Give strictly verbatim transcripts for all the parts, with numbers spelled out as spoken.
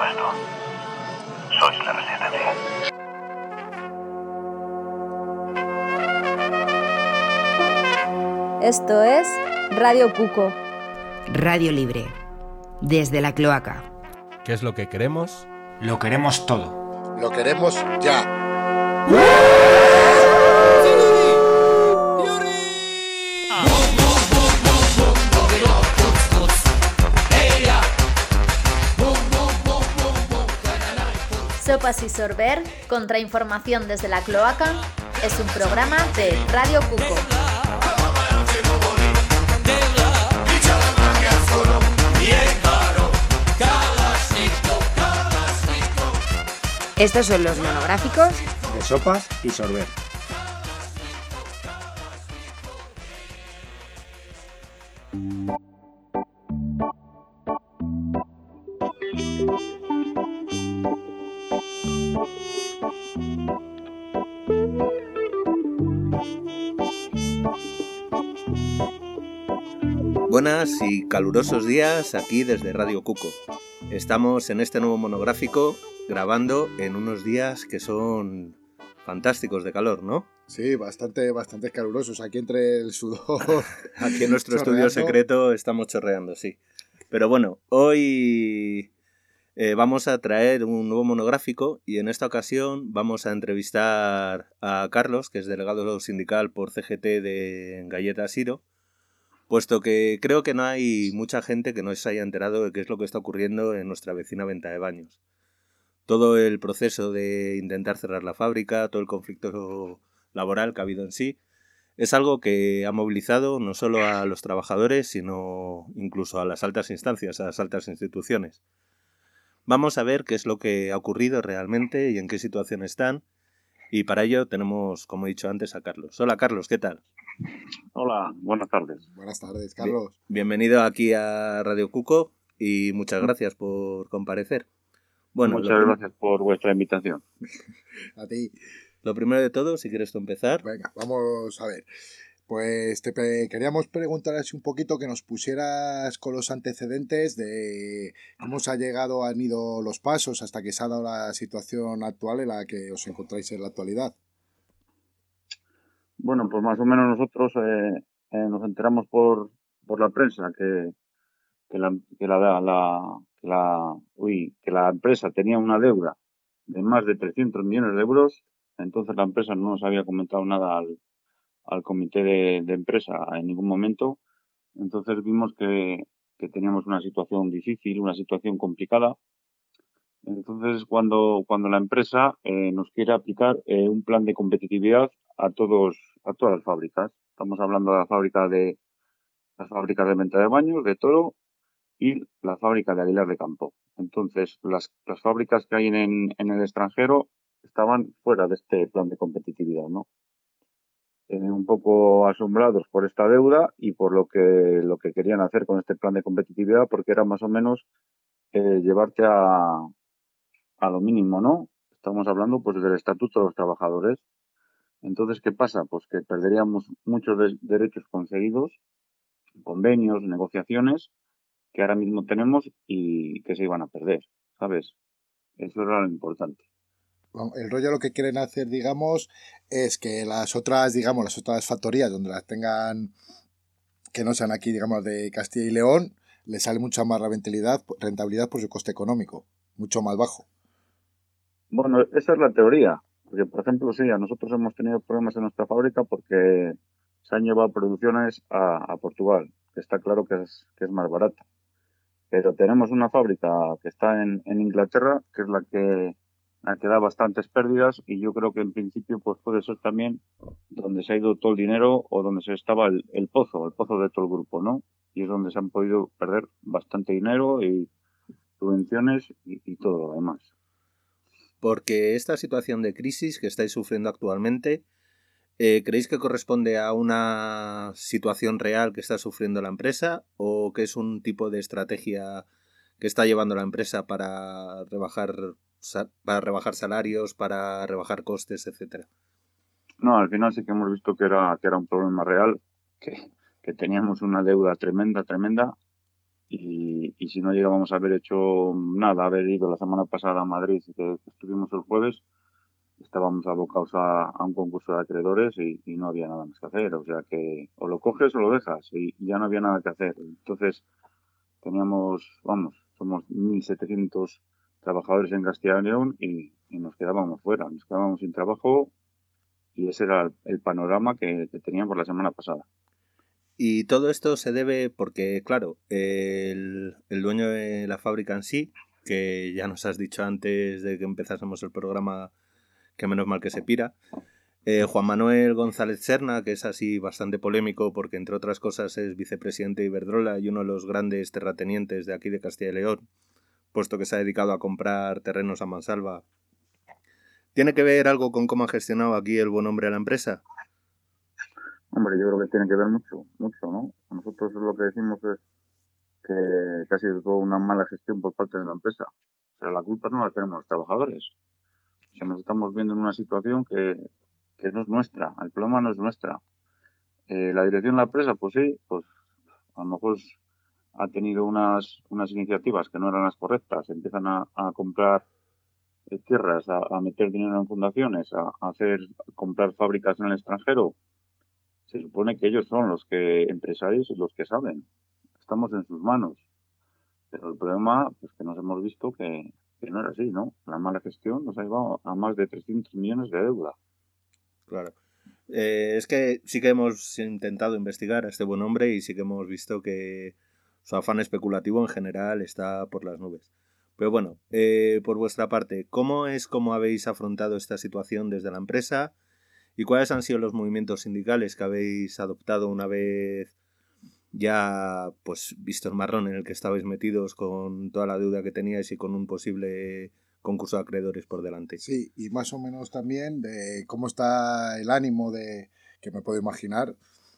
esto. Sois la resistencia. Esto es Radio Cuco. Radio Libre. Desde la cloaca. ¿Qué es lo que queremos? Lo queremos todo. Lo queremos ya. Sopas y Sorber, contrainformación desde la cloaca, es un programa de Radio Cuco. Estos son los monográficos de Sopas y Sorber. Buenas y calurosos días aquí desde Radio Cuco. Estamos en este nuevo monográfico grabando en unos días que son fantásticos de calor, ¿no? Sí, bastante, bastante calurosos. Aquí entre el sudor... Aquí en nuestro estudio secreto estamos chorreando, sí. Pero bueno, hoy eh, vamos a traer un nuevo monográfico y en esta ocasión vamos a entrevistar a Carlos, que es delegado sindical por C G T de Galleta Siro, puesto que creo que no hay mucha gente que no se haya enterado de qué es lo que está ocurriendo en nuestra vecina Venta de Baños. Todo el proceso de intentar cerrar la fábrica, todo el conflicto laboral que ha habido en sí, es algo que ha movilizado no solo a los trabajadores, sino incluso a las altas instancias, a las altas instituciones. Vamos a ver qué es lo que ha ocurrido realmente y en qué situación están, y para ello tenemos, como he dicho antes, a Carlos. Hola Carlos, ¿qué tal? Hola, buenas tardes. Buenas tardes, Carlos. Bien, bienvenido aquí a Radio Cuco y muchas gracias por comparecer. Bueno, muchas prim- gracias por vuestra invitación. A ti. Lo primero de todo, si quieres tú empezar. Venga, vamos a ver. Pues te pe- queríamos preguntar así un poquito que nos pusieras con los antecedentes de cómo se ha llegado, han ido los pasos hasta que se ha dado la situación actual en la que os encontráis en la actualidad. Bueno, pues más o menos nosotros eh, eh, nos enteramos por, por la prensa que, que, la, que, la, la, que, la, uy, que la empresa tenía una deuda de más de trescientos millones de euros. Entonces la empresa no nos había comentado nada al, al comité de, de empresa en ningún momento. Entonces vimos que, que teníamos una situación difícil, una situación complicada. Entonces cuando, cuando la empresa eh, nos quiere aplicar eh, un plan de competitividad a todos, a todas las fábricas. Estamos hablando de la fábrica de las fábricas de Venta de Baños, de Toro, y la fábrica de Aguilar de Campo. Entonces, las, las fábricas que hay en, en el extranjero estaban fuera de este plan de competitividad, ¿no? Eh, un poco asombrados por esta deuda y por lo que, lo que querían hacer con este plan de competitividad, porque era más o menos eh, llevarte a, a lo mínimo, ¿no? Estamos hablando pues del Estatuto de los Trabajadores. Entonces, ¿qué pasa? Pues que perderíamos muchos de- derechos conseguidos, convenios, negociaciones, que ahora mismo tenemos y que se iban a perder, ¿sabes? Eso era lo importante. El rollo lo que quieren hacer, digamos, es que las otras, digamos, las otras factorías donde las tengan, que no sean aquí, digamos, de Castilla y León, les sale mucha más rentabilidad, rentabilidad por su coste económico, mucho más bajo. Bueno, esa es la teoría. Porque, por ejemplo, sí, a nosotros hemos tenido problemas en nuestra fábrica porque se han llevado producciones a, a Portugal, que está claro que es, que es más barata. Pero tenemos una fábrica que está en, en Inglaterra, que es la que, la que da bastantes pérdidas, y yo creo que en principio pues puede ser también donde se ha ido todo el dinero o donde se estaba el, el pozo, el pozo de todo el grupo, ¿no? Y es donde se han podido perder bastante dinero y subvenciones y, y todo lo demás. Porque esta situación de crisis que estáis sufriendo actualmente, eh, ¿creéis que corresponde a una situación real que está sufriendo la empresa o que es un tipo de estrategia que está llevando la empresa para rebajar, para rebajar salarios, para rebajar costes, etcétera? No, al final sí que hemos visto que era, que era un problema real, que, que teníamos una deuda tremenda, tremenda, y, y si no llegábamos a haber hecho nada, haber ido la semana pasada a Madrid, que estuvimos el jueves, estábamos abocados a, a un concurso de acreedores y, y no había nada más que hacer. O sea que o lo coges o lo dejas y ya no había nada que hacer. Entonces teníamos, vamos, somos mil setecientos trabajadores en Castilla y León y, y nos quedábamos fuera, nos quedábamos sin trabajo y ese era el, el panorama que, que teníamos la semana pasada. Y todo esto se debe porque, claro, el, el dueño de la fábrica en sí, que ya nos has dicho antes de que empezásemos el programa, que menos mal que se pira, eh, Juan Manuel González Serna, que es así bastante polémico porque, entre otras cosas, es vicepresidente de Iberdrola y uno de los grandes terratenientes de aquí de Castilla y León, puesto que se ha dedicado a comprar terrenos a mansalva. ¿Tiene que ver algo con cómo ha gestionado aquí el buen hombre a la empresa? Hombre, yo creo que tiene que ver mucho, mucho, ¿no? Nosotros lo que decimos es que casi es una mala gestión por parte de la empresa. O sea, la culpa no la tenemos los trabajadores. O sea, nos estamos viendo en una situación que, que no es nuestra, el problema no es nuestra. Eh, la dirección de la empresa, pues sí, pues a lo mejor ha tenido unas, unas iniciativas que no eran las correctas, empiezan a, a comprar eh, tierras, a, a meter dinero en fundaciones, a, a hacer, a comprar fábricas en el extranjero. Se supone que ellos son los que empresarios y los que saben. Estamos en sus manos. Pero el problema, pues que nos hemos visto que, que no era así, ¿no? La mala gestión nos ha llevado a más de trescientos millones de deuda. Claro. Eh, es que sí que hemos intentado investigar a este buen hombre y sí que hemos visto que su afán especulativo en general está por las nubes. Pero bueno, eh, por vuestra parte, ¿cómo es cómo habéis afrontado esta situación desde la empresa y cuáles han sido los movimientos sindicales que habéis adoptado una vez ya pues visto el marrón en el que estabais metidos con toda la deuda que teníais y con un posible concurso de acreedores por delante? Sí, y más o menos también de cómo está el ánimo de, que me puedo imaginar,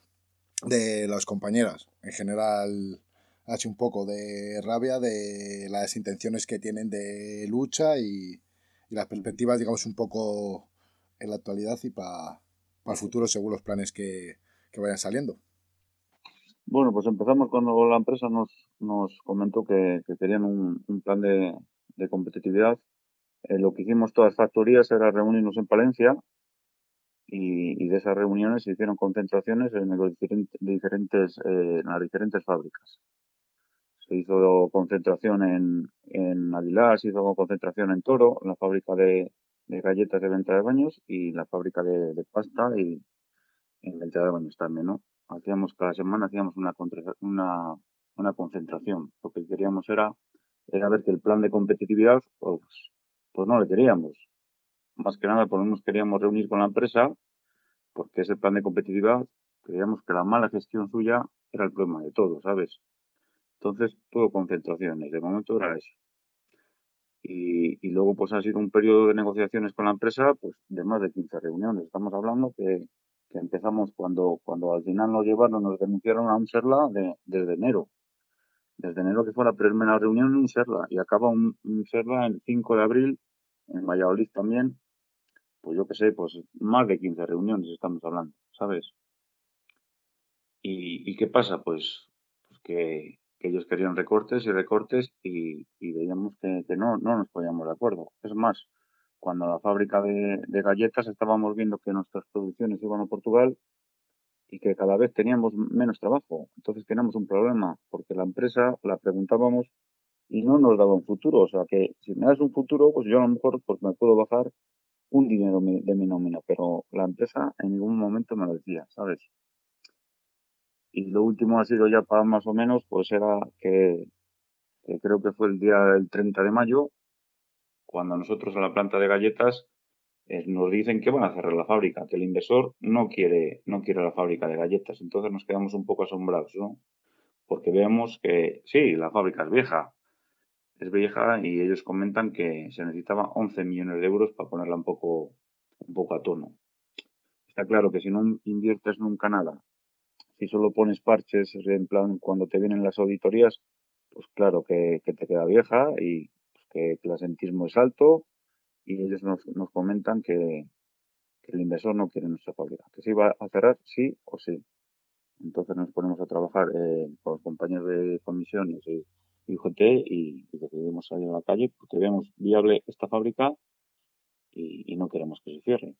de las compañeras. En general ha hecho un poco de rabia de las intenciones que tienen de lucha y, y las perspectivas, digamos, un poco en la actualidad y para pa el futuro según los planes que, que vayan saliendo. Bueno, pues empezamos cuando la empresa nos, nos comentó que, que querían un, un plan de, de competitividad. Eh, lo que hicimos todas las factorías era reunirnos en Palencia y, y de esas reuniones se hicieron concentraciones en, los diferentes, diferentes, eh, en las diferentes fábricas. Se hizo concentración en, en Aguilar, se hizo concentración en Toro, en la fábrica de, de galletas de venta de baños y la fábrica de, de pasta y en venta de baños también, ¿no? Hacíamos cada semana hacíamos una, una, una concentración. Lo que queríamos era, era ver que el plan de competitividad, pues, pues no le queríamos. Más que nada, pues nos queríamos reunir con la empresa, porque ese plan de competitividad, creíamos que la mala gestión suya era el problema de todo, ¿sabes? Entonces, todo concentraciones. De momento era eso. Y, y luego, pues ha sido un periodo de negociaciones con la empresa, pues de más de quince reuniones. Estamos hablando que que empezamos cuando, cuando al final nos llevaron, nos denunciaron a un SERLA de, desde enero. Desde enero que fue la primera reunión en un SERLA y acaba un, un SERLA el cinco de abril en Valladolid también. Pues yo qué sé, pues más de quince reuniones estamos hablando, ¿sabes? ¿Y, y qué pasa? Pues, pues que, que ellos querían recortes y recortes y, y veíamos que, que no, no nos poníamos de acuerdo. Es más, cuando la fábrica de, de galletas estábamos viendo que nuestras producciones iban a Portugal y que cada vez teníamos menos trabajo. Entonces teníamos un problema, porque la empresa la preguntábamos y no nos daba un futuro. O sea que si me das un futuro, pues yo a lo mejor pues me puedo bajar un dinero de mi nómina, pero la empresa en ningún momento me lo decía, ¿sabes? Y lo último ha sido ya para más o menos, pues era que, que creo que fue el día del treinta de mayo, cuando nosotros a la planta de galletas eh, nos dicen que van a cerrar la fábrica, que el inversor no quiere, no quiere la fábrica de galletas. Entonces nos quedamos un poco asombrados, ¿no? Porque vemos que sí, la fábrica es vieja, es vieja y ellos comentan que se necesitaba once millones de euros para ponerla un poco, un poco a tono. Está claro que si no inviertes nunca nada, si solo pones parches en plan cuando te vienen las auditorías, pues claro que, que te queda vieja y pues, que el asentismo es alto y ellos nos, nos comentan que, que el inversor no quiere nuestra fábrica, que se iba a cerrar sí o sí. Entonces nos ponemos a trabajar eh, con los compañeros de comisiones y, y U G T y, y decidimos salir a la calle porque vemos viable esta fábrica y, y no queremos que se cierre.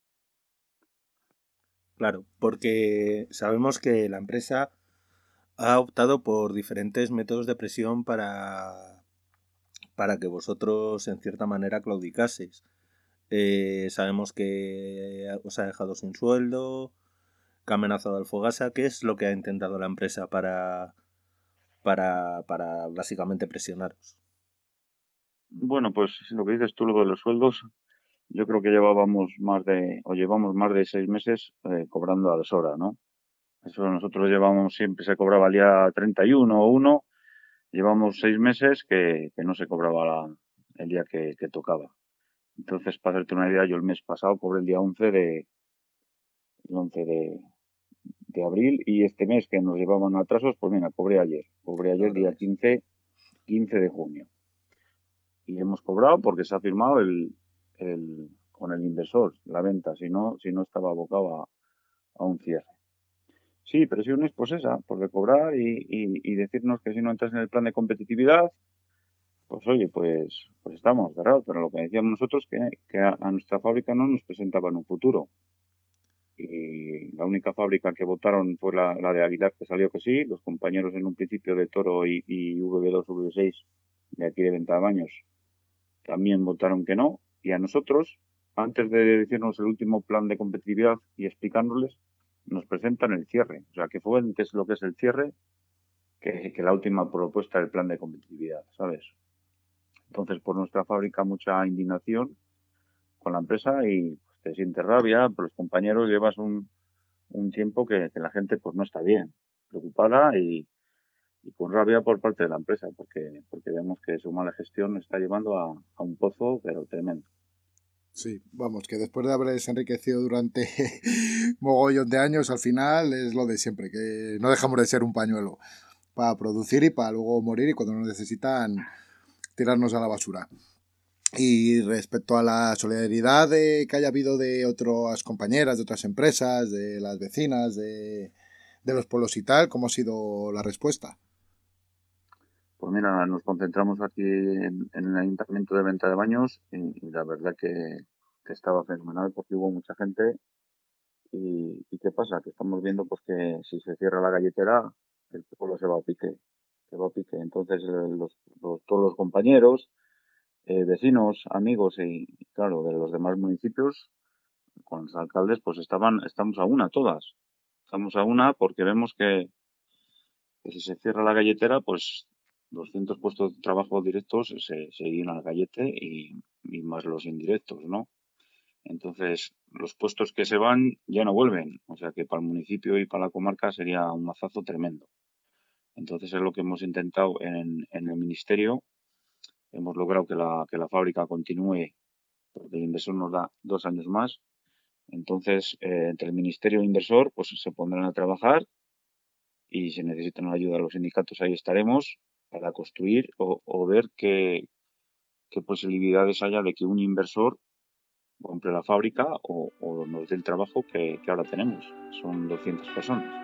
Claro, porque sabemos que la empresa ha optado por diferentes métodos de presión para, para que vosotros en cierta manera claudicaseis. Eh, sabemos que os ha dejado sin sueldo, que ha amenazado al Fogasa. ¿Qué es lo que ha intentado la empresa para, para, para básicamente presionaros? Bueno, pues lo que dices tú, lo de los sueldos, yo creo que llevábamos más de, o llevamos más de seis meses eh, cobrando a deshora, ¿no? Eso nosotros llevamos, siempre se cobraba el día treinta y uno o uno, llevamos seis meses que, que no se cobraba la, el día que, que tocaba. Entonces, para hacerte una idea, yo el mes pasado cobré el día once de, el once de, de abril y este mes que nos llevaban atrasos, pues mira, cobré ayer. Cobré ayer día quince, quince de junio. Y hemos cobrado porque se ha firmado el, el, con el inversor la venta, si no, si no estaba abocado a, a un cierre. Sí, presión es pues esa, por de cobrar y, y, y decirnos que si no entras en el plan de competitividad, pues oye, pues, pues estamos cerrados. Pero lo que decíamos nosotros que, que a, a nuestra fábrica no nos presentaban un futuro. Y la única fábrica que votaron fue la, la de Aguilar, que salió que sí. Los compañeros en un principio de Toro y, y V B dos, V B seis de aquí de Ventabaños también votaron que no. Y a nosotros, antes de decirnos el último plan de competitividad y explicándoles, nos presentan el cierre. O sea, que fue antes lo que es el cierre que, que la última propuesta del plan de competitividad, ¿sabes? Entonces, por nuestra fábrica, mucha indignación con la empresa y pues, te sientes rabia por los compañeros. Llevas un, un tiempo que, que la gente pues no está bien, preocupada y, y con rabia por parte de la empresa, porque, porque vemos que su mala gestión está llevando a, a un pozo, pero tremendo. Sí, vamos, que después de haberse enriquecido durante mogollón de años, al final es lo de siempre, que no dejamos de ser un pañuelo para producir y para luego morir y cuando nos necesitan tirarnos a la basura. Y respecto a la solidaridad de, que haya habido de otras compañeras, de otras empresas, de las vecinas, de, de los pueblos y tal, ¿cómo ha sido la respuesta? Pues mira, nos concentramos aquí en, en el Ayuntamiento de Ventabaños y, y la verdad que, que estaba fenomenal porque hubo mucha gente. Y, ¿Y qué pasa? Que estamos viendo pues que si se cierra la galletera, el pueblo se va a pique. Se va a pique. Entonces los, los, todos los compañeros, eh, vecinos, amigos y, claro, de los demás municipios, con los alcaldes, pues estaban, estamos a una todas. Estamos a una porque vemos que, que si se cierra la galletera, pues doscientos puestos de trabajo directos se, se irían al gallete y, y más los indirectos, ¿no? Entonces, los puestos que se van ya no vuelven. O sea que para el municipio y para la comarca sería un mazazo tremendo. Entonces es lo que hemos intentado en, en el ministerio. Hemos logrado que la, que la fábrica continúe porque el inversor nos da dos años más. Entonces, eh, entre el ministerio e el inversor, pues se pondrán a trabajar y si necesitan la ayuda de los sindicatos ahí estaremos para construir o, o ver qué, qué posibilidades haya de que un inversor compre la fábrica o, o nos dé el trabajo que, que ahora tenemos. Son doscientas personas.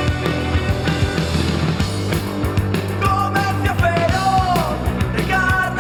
Comercio feroz de carne.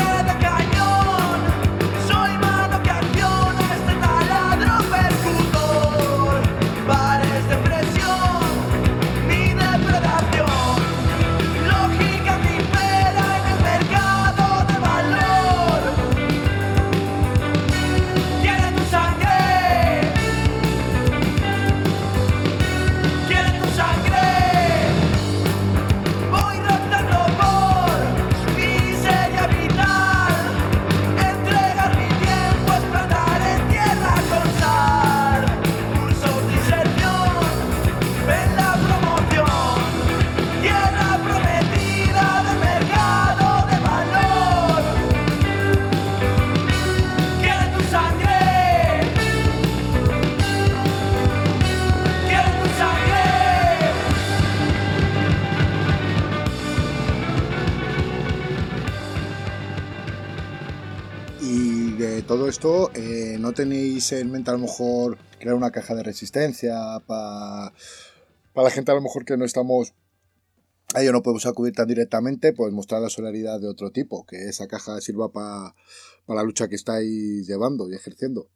todo esto, eh, ¿no tenéis en mente a lo mejor crear una caja de resistencia para pa la gente a lo mejor que no estamos, a ello no podemos acudir tan directamente, pues mostrar la solidaridad de otro tipo, que esa caja sirva para pa la lucha que estáis llevando y ejerciendo?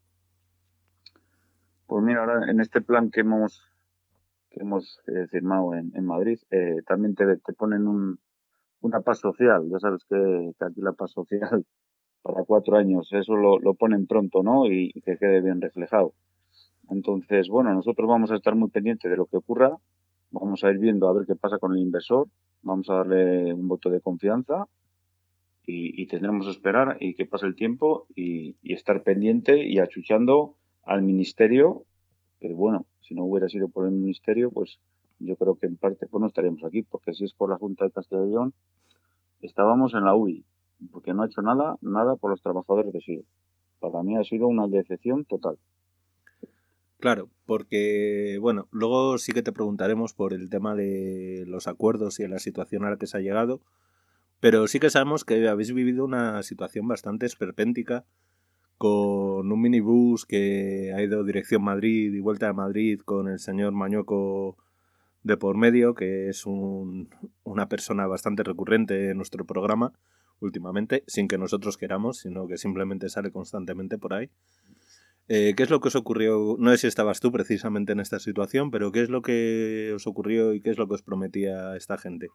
Pues mira, ahora en este plan que hemos que hemos eh, firmado en, en Madrid, eh, también te, te ponen un, una paz social. Ya sabes que, que aquí la paz social para cuatro años, eso lo, lo ponen pronto, ¿no? Y, y que quede bien reflejado. Entonces, bueno, nosotros vamos a estar muy pendientes de lo que ocurra, vamos a ir viendo a ver qué pasa con el inversor, vamos a darle un voto de confianza y, y tendremos que esperar y que pase el tiempo y, y estar pendiente y achuchando al ministerio, que bueno, si no hubiera sido por el ministerio, pues yo creo que en parte pues no estaríamos aquí, porque si es por la Junta de Castilla y León, estábamos en la U I, porque no ha hecho nada, nada por los trabajadores de S I O. Para mí ha sido una decepción total. Claro, porque, bueno, luego sí que te preguntaremos por el tema de los acuerdos y de la situación a la que se ha llegado, pero sí que sabemos que habéis vivido una situación bastante esperpéntica con un minibús que ha ido dirección Madrid y vuelta a Madrid con el señor Mañueco de por medio, que es un, una persona bastante recurrente en nuestro programa últimamente, sin que nosotros queramos, sino que simplemente sale constantemente por ahí. Eh, ¿Qué es lo que os ocurrió? No sé si estabas tú precisamente en esta situación, pero ¿qué es lo que os ocurrió y qué es lo que os prometía esta gente?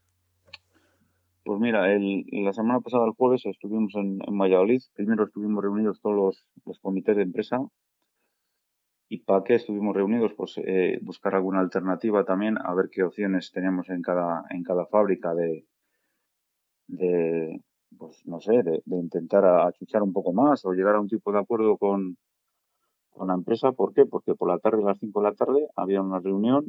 Pues mira, el, la semana pasada, el jueves, estuvimos en, en Valladolid. Primero estuvimos reunidos todos los, los comités de empresa. ¿Y para qué estuvimos reunidos? Pues eh, buscar alguna alternativa también, a ver qué opciones teníamos en cada, en cada fábrica de, de pues no sé, de, de intentar achuchar un poco más o llegar a un tipo de acuerdo con, con la empresa. ¿Por qué? Porque por la tarde, a las cinco de la tarde, había una reunión.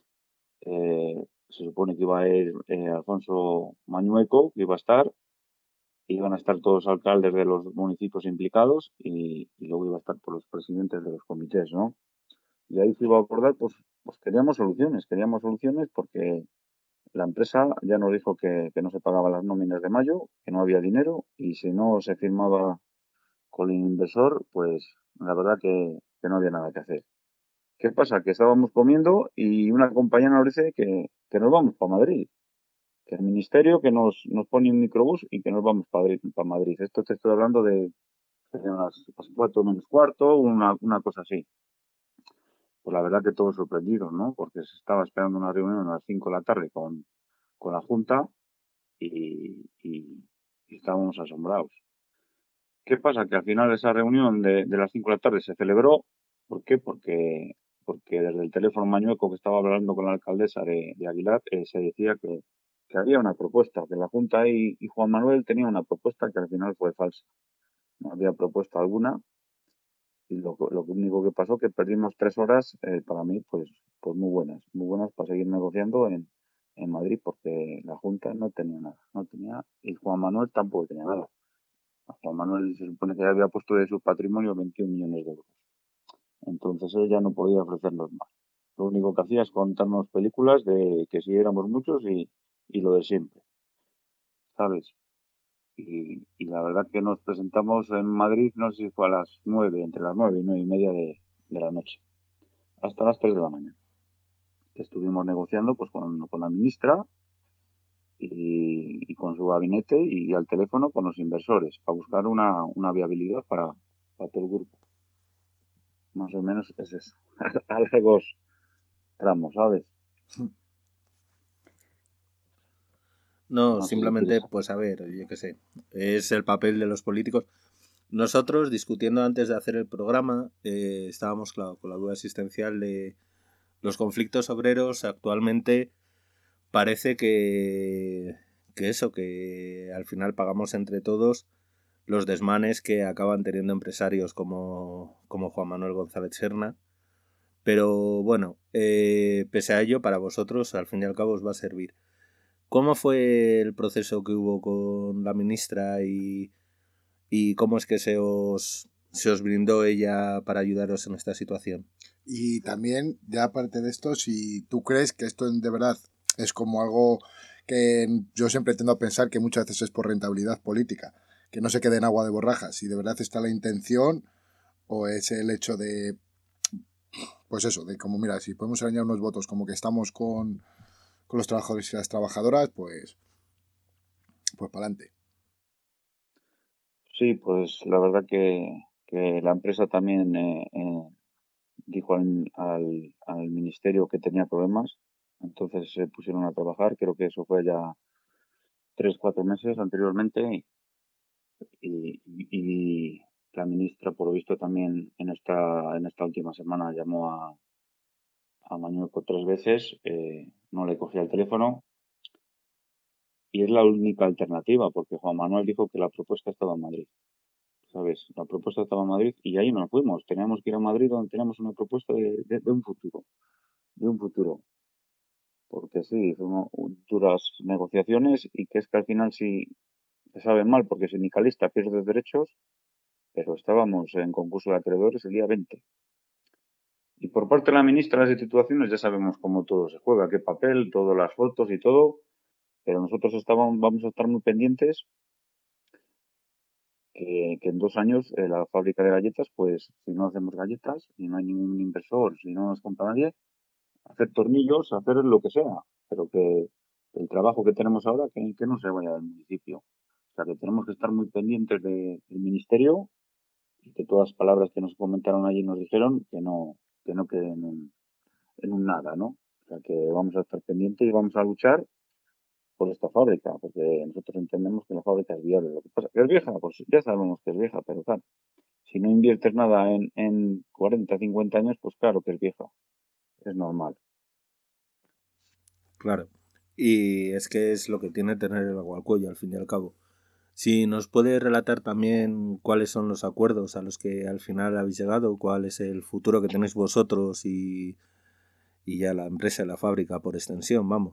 Eh, se supone que iba a ir eh, Alfonso Mañueco, que iba a estar. Iban a estar todos los alcaldes de los municipios implicados y, y luego iba a estar por los presidentes de los comités, ¿no? Y ahí se iba a acordar, pues, pues queríamos soluciones, queríamos soluciones porque la empresa ya nos dijo que, que no se pagaban las nóminas de mayo, que no había dinero y si no se firmaba con el inversor, pues la verdad que, que no había nada que hacer. ¿Qué pasa? Que estábamos comiendo y una compañera nos dice que, que nos vamos para Madrid. Que el ministerio que nos, nos pone un microbús y que nos vamos para Madrid. Esto te estoy hablando de, de unas cuatro menos cuarto, una, una cosa así. Pues la verdad que todos sorprendidos, ¿no? Porque se estaba esperando una reunión a las cinco de la tarde con, con la Junta y, y, y estábamos asombrados. ¿Qué pasa? Que al final esa reunión de, de las cinco de la tarde se celebró. ¿Por qué? Porque, porque desde el teléfono Mañueco que estaba hablando con la alcaldesa de, de Aguilar eh, se decía que que había una propuesta, que la Junta y, y Juan Manuel tenían una propuesta que al final fue falsa. No había propuesta alguna y lo, lo único que pasó que perdimos tres horas, eh, para mí, pues, pues muy buenas, muy buenas para seguir negociando en, en Madrid porque la Junta no tenía nada, no tenía, y Juan Manuel tampoco tenía nada. Juan Manuel se supone que había puesto de su patrimonio veintiún millones de euros. Entonces él ya no podía ofrecernos más. Lo único que hacía es contarnos películas de que si éramos muchos y y lo de siempre, ¿sabes? Y, y la verdad que nos presentamos en Madrid, no sé si fue a las nueve, entre las nueve y nueve y media de, de la noche, hasta las tres de la mañana. Estuvimos negociando pues con, con la ministra y, y con su gabinete y al teléfono con los inversores para buscar una, una viabilidad para, para todo el grupo. Más o menos es eso. A largos tramos, ¿sabes? No, simplemente, pues a ver, yo qué sé, es el papel de los políticos. Nosotros, discutiendo antes de hacer el programa, eh, estábamos, claro, con la duda existencial de los conflictos obreros. Actualmente parece que, que eso, que al final pagamos entre todos los desmanes que acaban teniendo empresarios como, como Juan Manuel González Serna. Pero bueno, eh, pese a ello, para vosotros, al fin y al cabo, os va a servir. ¿Cómo fue el proceso que hubo con la ministra y, y cómo es que se os, se os brindó ella para ayudaros en esta situación? Y también, ya aparte de esto, si tú crees que esto de verdad es como algo que yo siempre tiendo a pensar que muchas veces es por rentabilidad política, que no se quede en agua de borrajas, si de verdad está la intención o es el hecho de, pues eso, de como, mira, si podemos arañar unos votos como que estamos con, con los trabajadores y las trabajadoras, pues, pues para adelante. Sí, pues la verdad que, que la empresa también eh, eh, dijo al, al, al ministerio que tenía problemas, entonces se pusieron a trabajar, creo que eso fue ya tres, cuatro meses anteriormente, y, y, y la ministra, por lo visto, también en esta, en esta última semana llamó a, a Mañueco tres veces, eh, no le cogía el teléfono, y es la única alternativa, porque Juan Manuel dijo que la propuesta estaba en Madrid. ¿Sabes? La propuesta estaba en Madrid y ahí nos fuimos. Teníamos que ir a Madrid donde teníamos una propuesta de, de, de un futuro. De un futuro. Porque sí, fueron duras negociaciones y que es que al final sí se sabe mal porque sindicalista pierde derechos, pero estábamos en concurso de acreedores el día veinte. Y por parte de la ministra de las instituciones ya sabemos cómo todo se juega, qué papel, todas las fotos y todo, pero nosotros estábamos, vamos a estar muy pendientes Que, que en dos años eh, la fábrica de galletas, pues si no hacemos galletas, si no hay ningún inversor, si no nos compra nadie, hacer tornillos, hacer lo que sea, pero que el trabajo que tenemos ahora, que, que no se vaya del municipio. O sea, que tenemos que estar muy pendientes de, del ministerio y que todas las palabras que nos comentaron allí nos dijeron que no, que no queden en, en un nada, ¿no? O sea, que vamos a estar pendientes y vamos a luchar por esta fábrica, porque nosotros entendemos que la fábrica es viable. Lo que pasa que es vieja, pues ya sabemos que es vieja, pero claro, si no inviertes nada en, en cuarenta, cincuenta años, pues claro que es vieja. Es normal. Claro. Y es que es lo que tiene tener el agua al cuello, al fin y al cabo. Si nos puede relatar también cuáles son los acuerdos a los que al final habéis llegado, cuál es el futuro que tenéis vosotros y, y ya la empresa, la fábrica por extensión, vamos.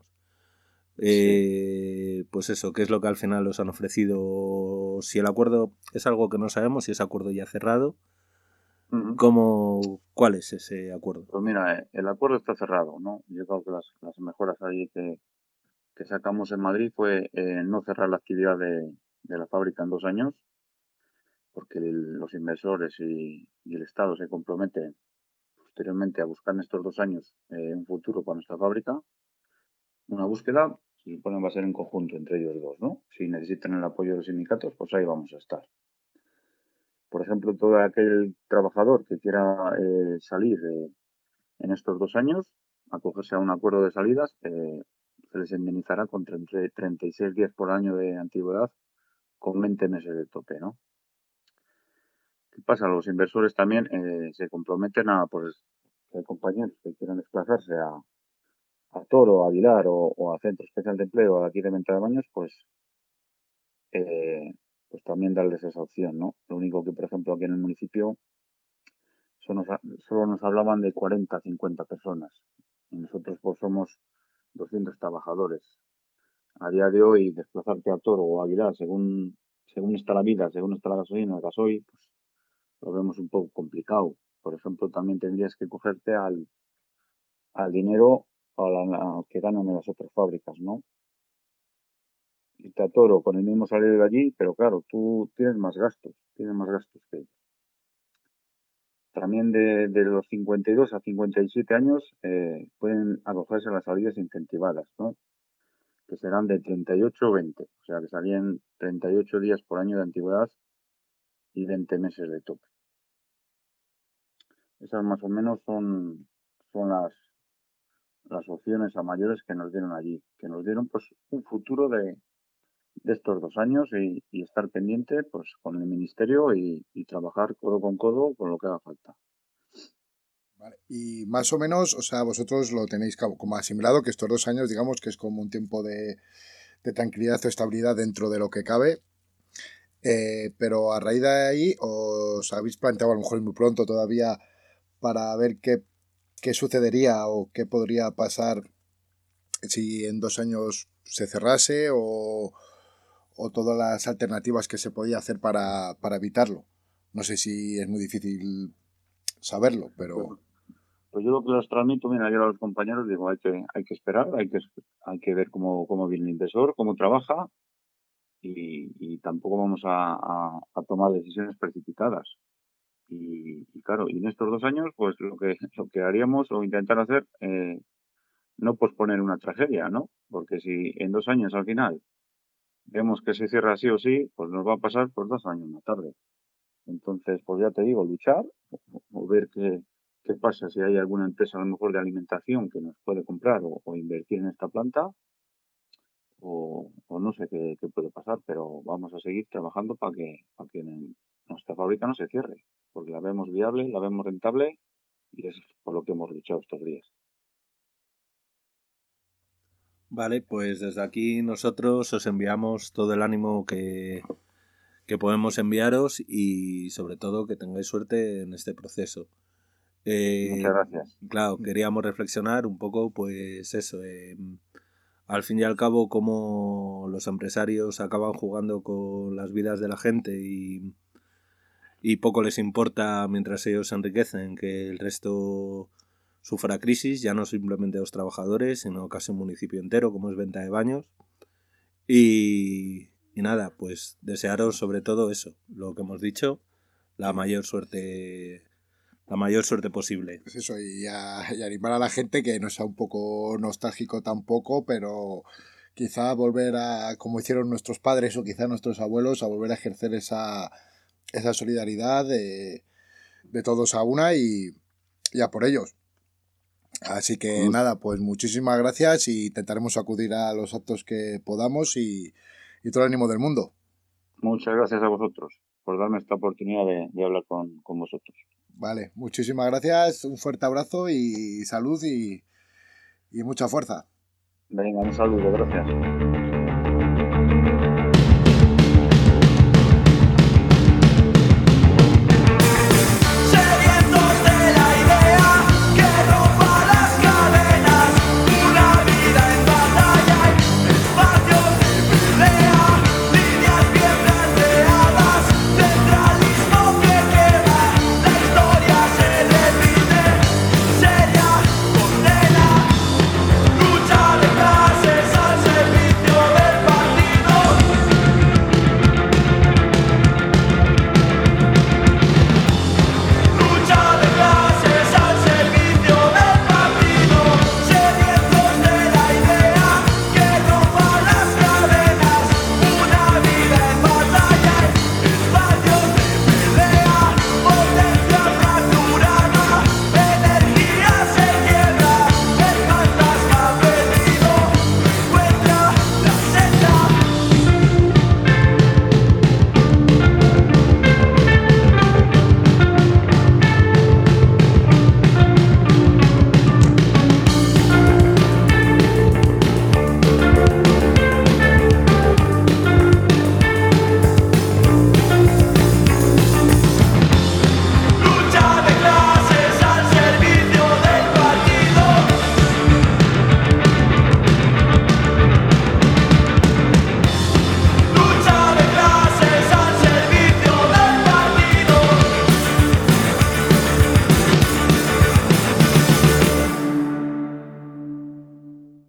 Eh, sí. Pues eso, ¿qué es lo que al final os han ofrecido? Si el acuerdo es algo que no sabemos, si es acuerdo ya cerrado, uh-huh. ¿cómo, ¿cuál es ese acuerdo? Pues mira, el acuerdo está cerrado, ¿no? Yo creo que las, las mejoras ahí que, que sacamos en Madrid fue eh, no cerrar la actividad de, de la fábrica en dos años, porque el, los inversores y, y el Estado se comprometen posteriormente a buscar en estos dos años eh, un futuro para nuestra fábrica. Una búsqueda, se supone, va a ser en conjunto entre ellos dos, ¿no? Si necesitan el apoyo de los sindicatos, pues ahí vamos a estar. Por ejemplo, todo aquel trabajador que quiera eh, salir eh, en estos dos años, acogerse a un acuerdo de salidas, eh, se les indemnizará con treinta y seis días por año de antigüedad con veinte meses de tope, ¿no? ¿Qué pasa? Los inversores también eh, se comprometen a, pues, que hay compañeros que quieran desplazarse a a Toro, a Aguilar o, o a Centro Especial de Empleo aquí de Venta de Baños, pues, eh, pues también darles esa opción, ¿no? Lo único que, por ejemplo, aquí en el municipio solo nos, solo nos hablaban de cuarenta, cincuenta personas y nosotros pues somos doscientos trabajadores. A día de hoy, desplazarte a Toro o a Aguilar, según, según está la vida, según está la gasolina, el gasoil, pues lo vemos un poco complicado. Por ejemplo, también tendrías que cogerte al, al dinero a la, a que ganan en las otras fábricas, ¿no? Y te atoro con el mismo salario de allí, pero claro, tú tienes más gastos, tienes más gastos que ellos. También de, de los cincuenta y dos a cincuenta y siete años eh, pueden acogerse a las salidas incentivadas, ¿no? Que serán de treinta y ocho a veinte, o sea que salían treinta y ocho días por año de antigüedad y veinte meses de tope. Esas más o menos son, son las, las opciones a mayores que nos dieron allí, que nos dieron pues un futuro de, de estos dos años y, y estar pendiente pues con el ministerio y, y trabajar codo con codo con lo que haga falta. Vale. Y más o menos, o sea, vosotros lo tenéis como asimilado, que estos dos años, digamos, que es como un tiempo de, de tranquilidad o estabilidad dentro de lo que cabe, eh, pero a raíz de ahí os habéis planteado, a lo mejor muy pronto todavía, para ver qué, qué sucedería o qué podría pasar si en dos años se cerrase o, o todas las alternativas que se podía hacer para, para evitarlo. No sé si es muy difícil saberlo, pero... Pues, pues yo lo que los transmito, mira, yo a los compañeros digo, hay que, hay que esperar, hay que, hay que ver cómo, cómo viene el inversor, cómo trabaja y, y tampoco vamos a, a, a tomar decisiones precipitadas. Y, y claro, y en estos dos años, pues lo que, lo que haríamos o intentar hacer, eh, no posponer una tragedia, ¿no? Porque si en dos años al final vemos que se cierra sí o sí, pues nos va a pasar por dos años más tarde. Entonces, pues ya te digo, luchar o, o ver qué, qué pasa si hay alguna empresa a lo mejor de alimentación que nos puede comprar o, o invertir en esta planta, o, o no sé qué, qué puede pasar, pero vamos a seguir trabajando para que, para que nuestra fábrica no se cierre, porque la vemos viable, la vemos rentable y es por lo que hemos luchado estos días. Vale, pues desde aquí nosotros os enviamos todo el ánimo que, que podemos enviaros y sobre todo que tengáis suerte en este proceso. Eh, Muchas gracias. Claro, queríamos reflexionar un poco, pues eso, eh, al fin y al cabo cómo los empresarios acaban jugando con las vidas de la gente y, y poco les importa mientras ellos se enriquecen que el resto sufra crisis, ya no simplemente los trabajadores, sino casi un municipio entero, como es Venta de Baños. Y, y nada, pues desearos sobre todo eso, lo que hemos dicho, la mayor suerte, la mayor suerte posible. Pues eso, y, a, y animar a la gente que no sea un poco nostálgico tampoco, pero quizá volver a, como hicieron nuestros padres o quizá nuestros abuelos, a volver a ejercer esa, esa solidaridad de, de todos a una y, y a por ellos. Así que pues nada, pues muchísimas gracias y intentaremos acudir a los actos que podamos y, y todo el ánimo del mundo. Muchas gracias a vosotros por darme esta oportunidad de, de hablar con, con vosotros. Vale, muchísimas gracias, un fuerte abrazo y salud y, y mucha fuerza. Venga, un saludo, gracias.